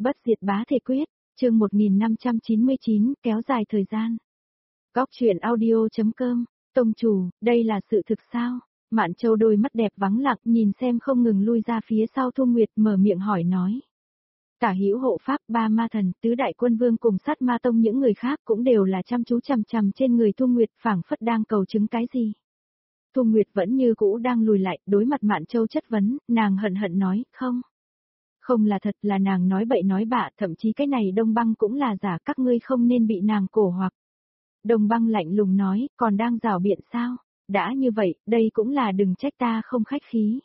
Bất diệt bá thể quyết, chương 1599, kéo dài thời gian. Góc truyện audio.com, tông chủ, đây là sự thực sao? Mạn Châu đôi mắt đẹp vắng lặng nhìn xem không ngừng lui ra phía sau Thu Nguyệt mở miệng hỏi nói. Tả hữu hộ pháp, ba ma thần, tứ đại quân vương cùng sát ma tông những người khác cũng đều là chăm chú chằm chằm trên người Thu Nguyệt phảng phất đang cầu chứng cái gì. Thu Nguyệt vẫn như cũ đang lùi lại, đối mặt Mạn Châu chất vấn, nàng hận hận nói, không. Không là thật, là nàng nói bậy nói bạ, thậm chí cái này Đông Băng cũng là giả, các ngươi không nên bị nàng cổ hoặc. Đông Băng lạnh lùng nói, còn đang rảo biện sao? Đã như vậy, đây cũng là đừng trách ta không khách khí.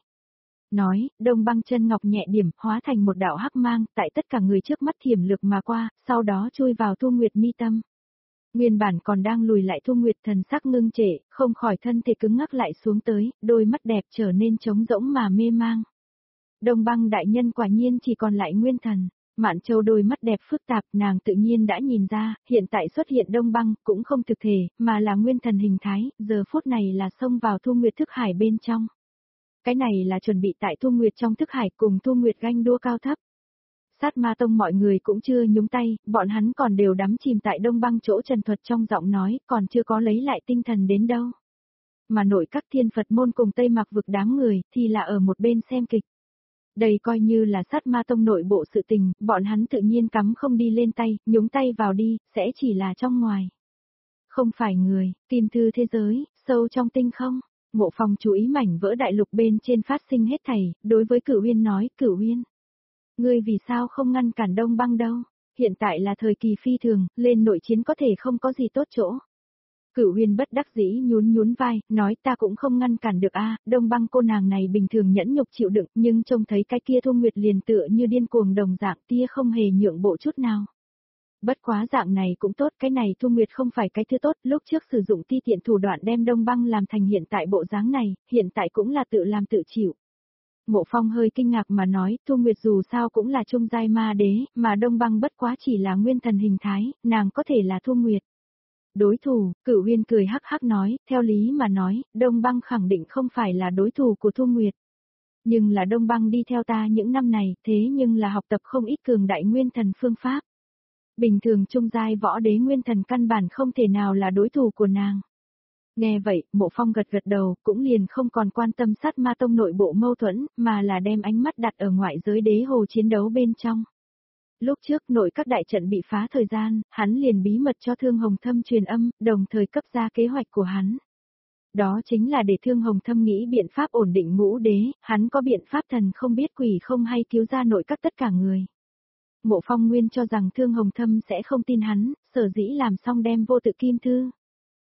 Nói, Đông Băng chân ngọc nhẹ điểm, hóa thành một đạo hắc mang, tại tất cả người trước mắt thiểm lược mà qua, sau đó chui vào Thu Nguyệt mi tâm. Nguyên bản còn đang lùi lại Thu Nguyệt thần sắc ngưng trệ, không khỏi thân thể cứng ngắc lại xuống tới, đôi mắt đẹp trở nên trống rỗng mà mê mang. Đông Băng đại nhân quả nhiên chỉ còn lại nguyên thần. Mạn Châu đôi mắt đẹp phức tạp, nàng tự nhiên đã nhìn ra, hiện tại xuất hiện Đông Băng cũng không thực thể, mà là nguyên thần hình thái, giờ phút này là xông vào Thu Nguyệt thức hải bên trong. Cái này là chuẩn bị tại Thu Nguyệt trong thức hải cùng Thu Nguyệt ganh đua cao thấp. Sát ma tông mọi người cũng chưa nhúng tay, bọn hắn còn đều đắm chìm tại Đông Băng chỗ trần thuật trong giọng nói, còn chưa có lấy lại tinh thần đến đâu. Mà nội các thiên Phật môn cùng Tây Mạc vực đám người, thì là ở một bên xem kịch. Đây coi như là sát ma tông nội bộ sự tình, bọn hắn tự nhiên cắm không đi lên tay, nhúng tay vào đi, sẽ chỉ là trong ngoài. Không phải người, tìm thư thế giới, sâu trong tinh không. Ngộ Phong chú ý mảnh vỡ đại lục bên trên phát sinh hết thảy, đối với Cửu Uyên nói, Cửu Uyên. Ngươi vì sao không ngăn cản Đông Băng đâu? Hiện tại là thời kỳ phi thường, lên nội chiến có thể không có gì tốt chỗ. Cửu Uyên bất đắc dĩ nhún vai, nói ta cũng không ngăn cản được a, Đông Băng cô nàng này bình thường nhẫn nhục chịu đựng, nhưng trông thấy cái kia Thu Nguyệt liền tựa như điên cuồng đồng dạng, tia không hề nhượng bộ chút nào. Bất quá dạng này cũng tốt, cái này Thu Nguyệt không phải cái thứ tốt, lúc trước sử dụng ti tiện thủ đoạn đem Đông Băng làm thành hiện tại bộ dáng này, hiện tại cũng là tự làm tự chịu. Mộ Phong hơi kinh ngạc mà nói, Thu Nguyệt dù sao cũng là trung giai ma đế, mà Đông Băng bất quá chỉ là nguyên thần hình thái, nàng có thể là Thu Nguyệt. Đối thủ, Cửu Uyên cười hắc hắc nói, theo lý mà nói, Đông Băng khẳng định không phải là đối thủ của Thu Nguyệt. Nhưng là Đông Băng đi theo ta những năm này, thế nhưng là học tập không ít cường đại nguyên thần phương pháp. Bình thường trung giai võ đế nguyên thần căn bản không thể nào là đối thủ của nàng. Nghe vậy, Mộ Phong gật gật đầu, cũng liền không còn quan tâm sát ma tông nội bộ mâu thuẫn, mà là đem ánh mắt đặt ở ngoại giới đế hồ chiến đấu bên trong. Lúc trước nội các đại trận bị phá thời gian, hắn liền bí mật cho Thương Hồng Thâm truyền âm, đồng thời cấp ra kế hoạch của hắn. Đó chính là để Thương Hồng Thâm nghĩ biện pháp ổn định ngũ đế, hắn có biện pháp thần không biết quỷ không hay cứu ra nội các tất cả người. Mộ Phong nguyên cho rằng Thương Hồng Thâm sẽ không tin hắn, sở dĩ làm xong đem vô tự kim thư.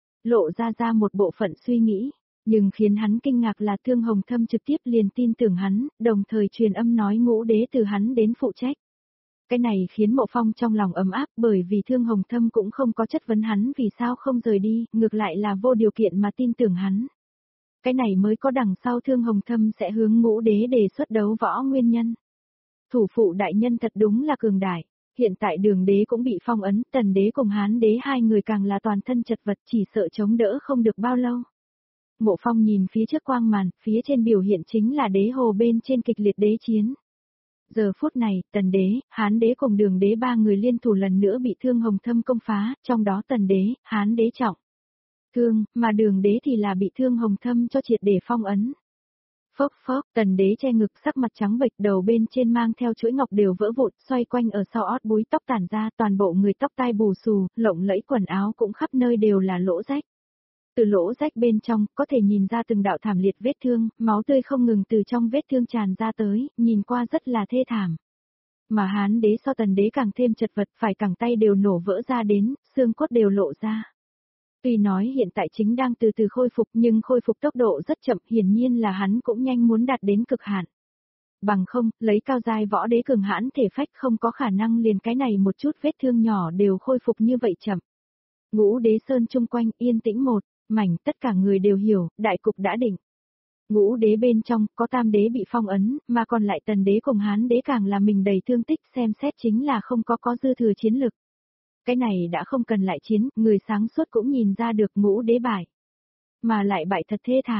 Lộ ra một bộ phận suy nghĩ, nhưng khiến hắn kinh ngạc là Thương Hồng Thâm trực tiếp liền tin tưởng hắn, đồng thời truyền âm nói ngũ đế từ hắn đến phụ trách. Cái này khiến Mộ Phong trong lòng ấm áp bởi vì Thương Hồng Thâm cũng không có chất vấn hắn vì sao không rời đi, ngược lại là vô điều kiện mà tin tưởng hắn. Cái này mới có đằng sau Thương Hồng Thâm sẽ hướng ngũ đế đề xuất đấu võ nguyên nhân. Thủ phụ đại nhân thật đúng là cường đại, hiện tại Đường đế cũng bị phong ấn, Tần đế cùng Hán đế hai người càng là toàn thân chật vật chỉ sợ chống đỡ không được bao lâu. Mộ Phong nhìn phía trước quang màn, phía trên biểu hiện chính là đế hồ bên trên kịch liệt đế chiến. Giờ phút này, Tần đế, Hán đế cùng Đường đế ba người liên thủ lần nữa bị Thương Hồng Thâm công phá, trong đó Tần đế, Hán đế trọng thương, mà Đường đế thì là bị Thương Hồng Thâm cho triệt để phong ấn. Phốc phốc, Tần đế che ngực sắc mặt trắng bệch, đầu bên trên mang theo chuỗi ngọc đều vỡ vụn, xoay quanh ở sau ót búi tóc tản ra, toàn bộ người tóc tai bù xù, lộng lẫy quần áo cũng khắp nơi đều là lỗ rách. Từ lỗ rách bên trong, có thể nhìn ra từng đạo thảm liệt vết thương, máu tươi không ngừng từ trong vết thương tràn ra tới, nhìn qua rất là thê thảm. Mà Hán đế so Tần đế càng thêm chật vật, phải cẳng tay đều nổ vỡ ra đến, xương cốt đều lộ ra. Tuy nói hiện tại chính đang từ từ khôi phục nhưng khôi phục tốc độ rất chậm, hiển nhiên là hắn cũng nhanh muốn đạt đến cực hạn. Bằng không, lấy cao giai võ đế cường hãn thể phách không có khả năng liền cái này một chút vết thương nhỏ đều khôi phục như vậy chậm. Ngũ đế sơn chung quanh yên tĩnh một mảnh, tất cả người đều hiểu, đại cục đã định. Ngũ đế bên trong có tam đế bị phong ấn, mà còn lại Tần đế cùng Hán đế càng là mình đầy thương tích, xem xét chính là không có dư thừa chiến lực. Cái này đã không cần lại chiến, người sáng suốt cũng nhìn ra được ngũ đế bại. Mà lại bại thật thê thảm,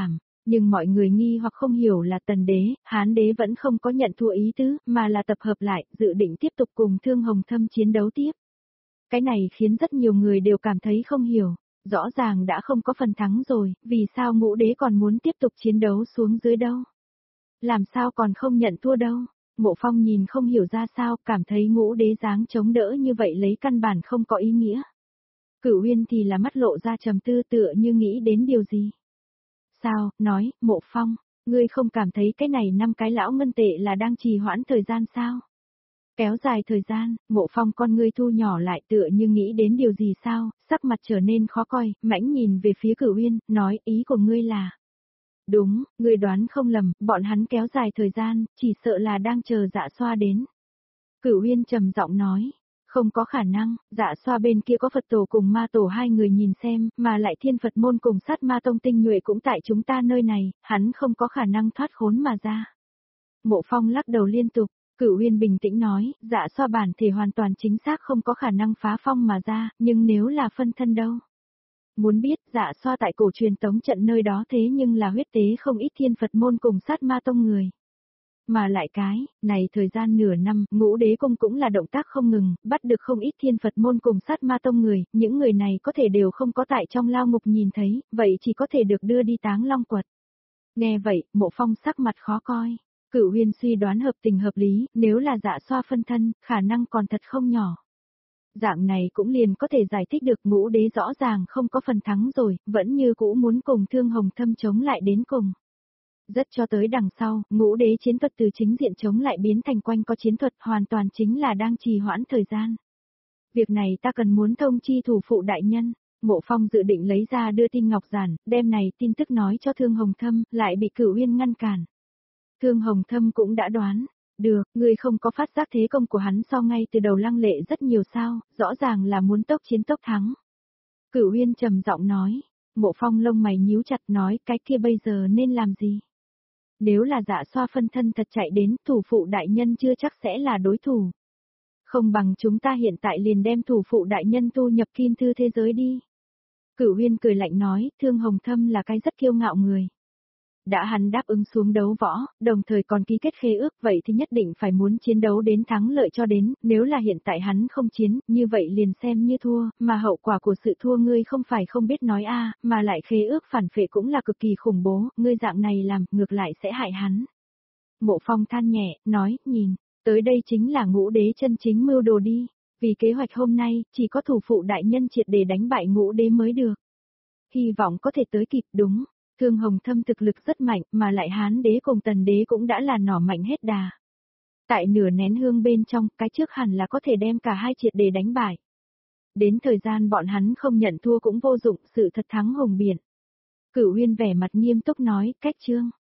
Nhưng mọi người nghi hoặc không hiểu là Tần đế, Hán đế vẫn không có nhận thua ý tứ, mà là tập hợp lại, dự định tiếp tục cùng Thương Hồng Thâm chiến đấu tiếp. Cái này khiến rất nhiều người đều cảm thấy không hiểu, rõ ràng đã không có phần thắng rồi, vì sao Ngũ đế còn muốn tiếp tục chiến đấu xuống dưới đâu? Làm sao còn không nhận thua đâu? Mộ Phong nhìn không hiểu ra sao, cảm thấy Ngũ đế dáng chống đỡ như vậy lấy căn bản không có ý nghĩa. Cửu Uyên thì là mắt lộ ra trầm tư tựa như nghĩ đến điều gì. Sao, nói, Mộ Phong, ngươi không cảm thấy cái này 5 cái lão ngân tệ là đang trì hoãn thời gian sao? Kéo dài thời gian, Mộ Phong con ngươi thu nhỏ lại tựa như nghĩ đến điều gì sao, sắc mặt trở nên khó coi, mãnh nhìn về phía Cửu Uyên, nói ý của ngươi là. Đúng, ngươi đoán không lầm, bọn hắn kéo dài thời gian, chỉ sợ là đang chờ Dạ Xoa đến. Cửu Uyên trầm giọng nói, không có khả năng, Dạ Xoa bên kia có Phật tổ cùng ma tổ hai người nhìn xem, mà lại Thiên Phật môn cùng Sát Ma tông tinh nhuệ cũng tại chúng ta nơi này, hắn không có khả năng thoát khốn mà ra. Mộ Phong lắc đầu liên tục, Cửu Uyên bình tĩnh nói, Dạ Xoa bản thể hoàn toàn chính xác không có khả năng phá phong mà ra, nhưng nếu là phân thân đâu? Muốn biết, Dạ Xoa tại cổ truyền tống trận nơi đó thế nhưng là huyết tế không ít Thiên Phật môn cùng Sát Ma tông người. Mà lại cái, này thời gian nửa năm, Ngũ đế cung cũng là động tác không ngừng, bắt được không ít Thiên Phật môn cùng Sát Ma tông người, những người này có thể đều không có tại trong lao ngục nhìn thấy, vậy chỉ có thể được đưa đi Táng Long quật. Nghe vậy, Mộ Phong sắc mặt khó coi. Cửu Uyên suy đoán hợp tình hợp lý, nếu là Dạ Xoa phân thân, khả năng còn thật không nhỏ. Dạng này cũng liền có thể giải thích được Ngũ đế rõ ràng không có phần thắng rồi, vẫn như cũ muốn cùng Thương Hồng Thâm chống lại đến cùng. Rất cho tới đằng sau, Ngũ đế chiến thuật từ chính diện chống lại biến thành quanh có chiến thuật hoàn toàn chính là đang trì hoãn thời gian. Việc này ta cần muốn thông chi thủ phụ đại nhân. Mộ Phong dự định lấy ra đưa tin ngọc giản, đem này tin tức nói cho Thương Hồng Thâm, lại bị Cửu Uyên ngăn cản. Thương Hồng Thâm cũng đã đoán, được, ngươi không có phát giác thế công của hắn so ngay từ đầu lăng lệ rất nhiều sao, rõ ràng là muốn tốc chiến tốc thắng. Cửu Uyên trầm giọng nói, Mộ Phong lông mày nhíu chặt nói cái kia bây giờ nên làm gì? Nếu là Dạ Xoa phân thân thật chạy đến, thủ phụ đại nhân chưa chắc sẽ là đối thủ. Không bằng chúng ta hiện tại liền đem thủ phụ đại nhân tu nhập kim thư thế giới đi. Cửu Uyên cười lạnh nói, Thương Hồng Thâm là cái rất kiêu ngạo người. Đã hắn đáp ứng xuống đấu võ, đồng thời còn ký kết khế ước, vậy thì nhất định phải muốn chiến đấu đến thắng lợi cho đến, nếu là hiện tại hắn không chiến, như vậy liền xem như thua, mà hậu quả của sự thua ngươi không phải không biết nói a, mà lại khế ước phản phệ cũng là cực kỳ khủng bố, ngươi dạng này làm, ngược lại sẽ hại hắn. Mộ Phong than nhẹ, nói, nhìn, tới đây chính là Ngũ đế chân chính mưu đồ đi, vì kế hoạch hôm nay, chỉ có thủ phụ đại nhân triệt để đánh bại Ngũ đế mới được. Hy vọng có thể tới kịp đúng. Thương Hồng Thâm thực lực rất mạnh, mà lại Hán đế cùng Tần đế cũng đã là nỏ mạnh hết đà. Tại nửa nén hương bên trong, cái trước hẳn là có thể đem cả hai triệt để đánh bại. Đến thời gian bọn hắn không nhận thua cũng vô dụng, sự thật thắng hùng biển. Cửu Uyên vẻ mặt nghiêm túc nói, cách chương.